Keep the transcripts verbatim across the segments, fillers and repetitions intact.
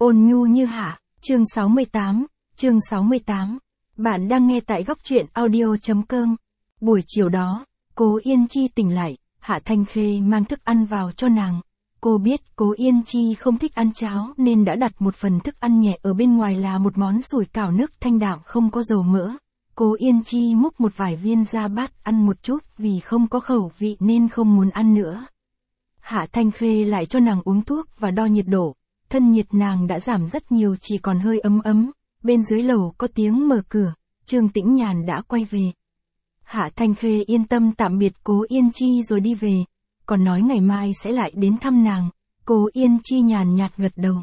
Ôn nhu như Hạ, chương sáu mươi tám, chương sáu mươi tám. Bạn đang nghe tại góc truyện audio chấm com. Buổi chiều đó, Cố Yên Chi tỉnh lại, Hạ Thanh Khê mang thức ăn vào cho nàng. Cô biết Cố Yên Chi không thích ăn cháo nên đã đặt một phần thức ăn nhẹ ở bên ngoài là một món sủi cảo nước thanh đạm không có dầu mỡ. Cố Yên Chi múc một vài viên ra bát ăn một chút vì không có khẩu vị nên không muốn ăn nữa. Hạ Thanh Khê lại cho nàng uống thuốc và đo nhiệt độ. Thân nhiệt nàng đã giảm rất nhiều, chỉ còn hơi ấm ấm. Bên dưới lầu có tiếng mở cửa, Trương Tĩnh Nhàn đã quay về. Hạ Thanh Khê yên tâm tạm biệt Cố Yên Chi rồi đi về, còn nói ngày mai sẽ lại đến thăm nàng. Cố Yên Chi nhàn nhạt gật đầu.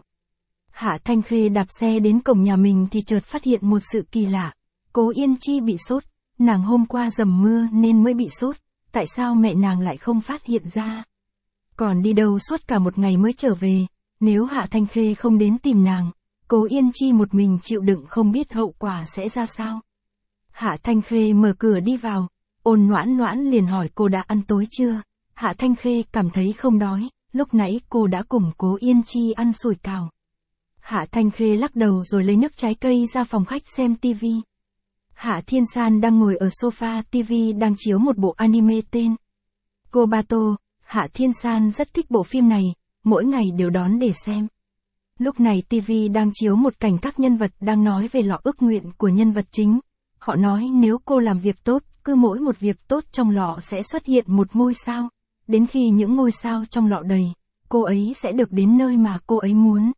Hạ Thanh Khê đạp xe đến cổng nhà mình thì chợt phát hiện một sự kỳ lạ. Cố Yên Chi bị sốt, nàng hôm qua dầm mưa nên mới bị sốt, tại sao mẹ nàng lại không phát hiện ra? Còn đi đâu suốt cả một ngày mới trở về, nếu Hạ Thanh Khê không đến tìm nàng, Cố Yên Chi một mình chịu đựng không biết hậu quả sẽ ra sao. Hạ Thanh Khê mở cửa đi vào, Ôn Noãn Noãn liền hỏi cô đã ăn tối chưa? Hạ Thanh Khê cảm thấy không đói, lúc nãy cô đã cùng Cố Yên Chi ăn sủi cảo. Hạ Thanh Khê lắc đầu rồi lấy nước trái cây ra phòng khách xem tivi. Hạ Thiên San đang ngồi ở sofa, tivi đang chiếu một bộ anime tên Kobato. Hạ Thiên San rất thích bộ phim này, mỗi ngày đều đón để xem. Lúc này tivi đang chiếu một cảnh các nhân vật đang nói về lọ ước nguyện của nhân vật chính. Họ nói nếu cô làm việc tốt, cứ mỗi một việc tốt trong lọ sẽ xuất hiện một ngôi sao. Đến khi những ngôi sao trong lọ đầy, cô ấy sẽ được đến nơi mà cô ấy muốn.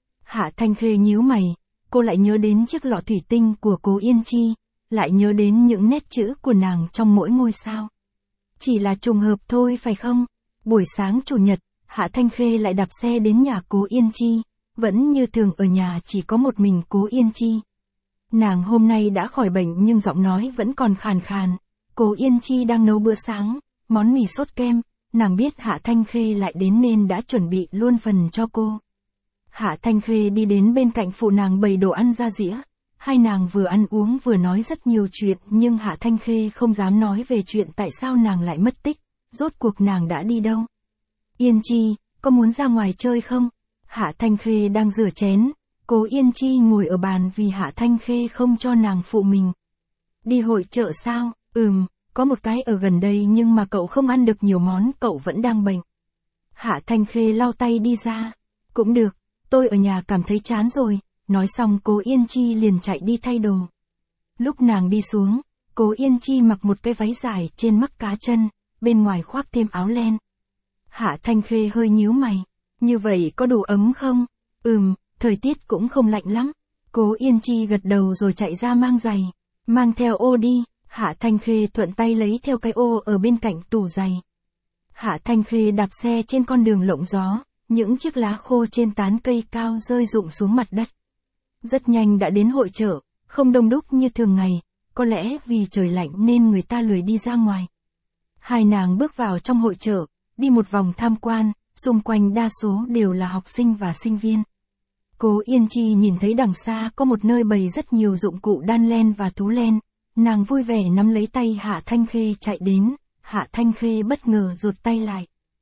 Hạ Thanh Khê nhíu mày, cô lại nhớ đến chiếc lọ thủy tinh của Cố Yên Chi, lại nhớ đến những nét chữ của nàng trong mỗi ngôi sao. Chỉ là trùng hợp thôi phải không? Buổi sáng chủ nhật, Hạ Thanh Khê lại đạp xe đến nhà Cố Yên Chi, vẫn như thường ở nhà chỉ có một mình Cố Yên Chi. Nàng hôm nay đã khỏi bệnh nhưng giọng nói vẫn còn khàn khàn. Cố Yên Chi đang nấu bữa sáng, món mì sốt kem, nàng biết Hạ Thanh Khê lại đến nên đã chuẩn bị luôn phần cho cô. Hạ Thanh Khê đi đến bên cạnh phụ nàng bày đồ ăn ra dĩa, hai nàng vừa ăn uống vừa nói rất nhiều chuyện nhưng Hạ Thanh Khê không dám nói về chuyện tại sao nàng lại mất tích, rốt cuộc nàng đã đi đâu. Yên Chi, có muốn ra ngoài chơi không? Hạ Thanh Khê đang rửa chén, Cố Yên Chi ngồi ở bàn vì Hạ Thanh Khê không cho nàng phụ mình. Đi hội chợ sao? Ừm, có một cái ở gần đây nhưng mà cậu không ăn được nhiều món, cậu vẫn đang bệnh. Hạ Thanh Khê lau tay đi ra. Cũng được, tôi ở nhà cảm thấy chán rồi. Nói xong Cố Yên Chi liền chạy đi thay đồ. Lúc nàng đi xuống, Cố Yên Chi mặc một cái váy dài trên mắc cá chân, bên ngoài khoác thêm áo len. Hạ Thanh Khê hơi nhíu mày. Như vậy có đủ ấm không? Ừm, thời tiết cũng không lạnh lắm. Cố Yên Chi gật đầu rồi chạy ra mang giày. Mang theo ô đi. Hạ Thanh Khê thuận tay lấy theo cái ô ở bên cạnh tủ giày. Hạ Thanh Khê đạp xe trên con đường lộng gió, những chiếc lá khô trên tán cây cao rơi rụng xuống mặt đất. Rất nhanh đã đến hội chợ, không đông đúc như thường ngày, có lẽ vì trời lạnh nên người ta lười đi ra ngoài. Hai nàng bước vào trong hội chợ, đi một vòng tham quan, xung quanh đa số đều là học sinh và sinh viên. Cố Yên Chi nhìn thấy đằng xa có một nơi bày rất nhiều dụng cụ đan len và thú len, nàng vui vẻ nắm lấy tay Hạ Thanh Khê chạy đến, Hạ Thanh Khê bất ngờ rụt tay lại.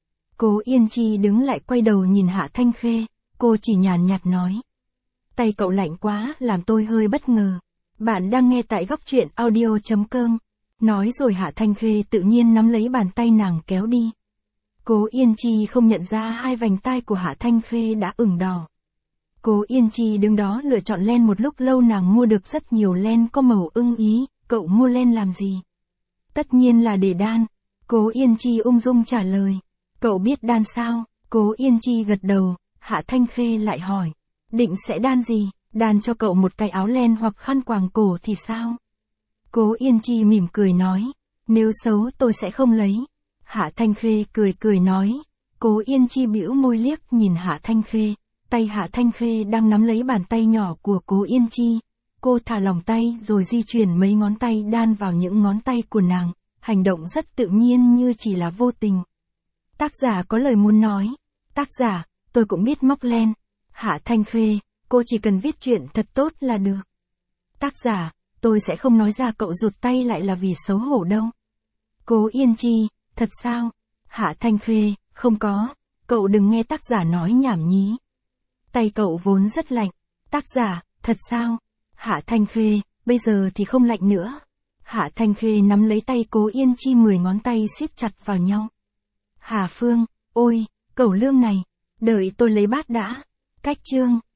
Cố Yên Chi đứng lại quay đầu nhìn Hạ Thanh Khê, cô chỉ nhàn nhạt nói. Tay cậu lạnh quá, làm tôi hơi bất ngờ. Bạn đang nghe tại góc truyện audio chấm com. Nói rồi Hạ Thanh Khê tự nhiên nắm lấy bàn tay nàng kéo đi. Cố Yên Chi không nhận ra hai vành tai của Hạ Thanh Khê đã ửng đỏ. Cố Yên Chi đứng đó lựa chọn len một lúc lâu, nàng mua được rất nhiều len có màu ưng ý. Cậu mua len làm gì? Tất nhiên là để đan. Cố Yên Chi ung dung trả lời. Cậu biết đan sao? Cố Yên Chi gật đầu. Hạ Thanh Khê lại hỏi. Định sẽ đan gì? Đan cho cậu một cái áo len hoặc khăn quàng cổ thì sao? Cố Yên Chi mỉm cười nói. Nếu xấu tôi sẽ không lấy. Hạ Thanh Khê cười cười nói. Cố Yên Chi bĩu môi liếc nhìn Hạ Thanh Khê. Tay Hạ Thanh Khê đang nắm lấy bàn tay nhỏ của Cố Yên Chi. Cô thả lỏng tay rồi di chuyển mấy ngón tay đan vào những ngón tay của nàng, hành động rất tự nhiên như chỉ là vô tình. Tác giả có lời muốn nói. Tác giả, tôi cũng biết móc len. Hạ Thanh Khê, cô chỉ cần viết chuyện thật tốt là được. Tác giả, tôi sẽ không nói ra cậu rụt tay lại là vì xấu hổ đâu. Cố Yên Chi, thật sao? Hạ Thanh Khê, không có, cậu đừng nghe tác giả nói nhảm nhí. tay cậu vốn rất lạnh. Tác giả, thật sao? Hạ Thanh Khê, bây giờ thì không lạnh nữa. Hạ Thanh Khê nắm lấy tay Cố Yên Chi, mười ngón tay siết chặt vào nhau. Hà Phương, ôi, cẩu lương này, đợi tôi lấy bát đã. Cách chương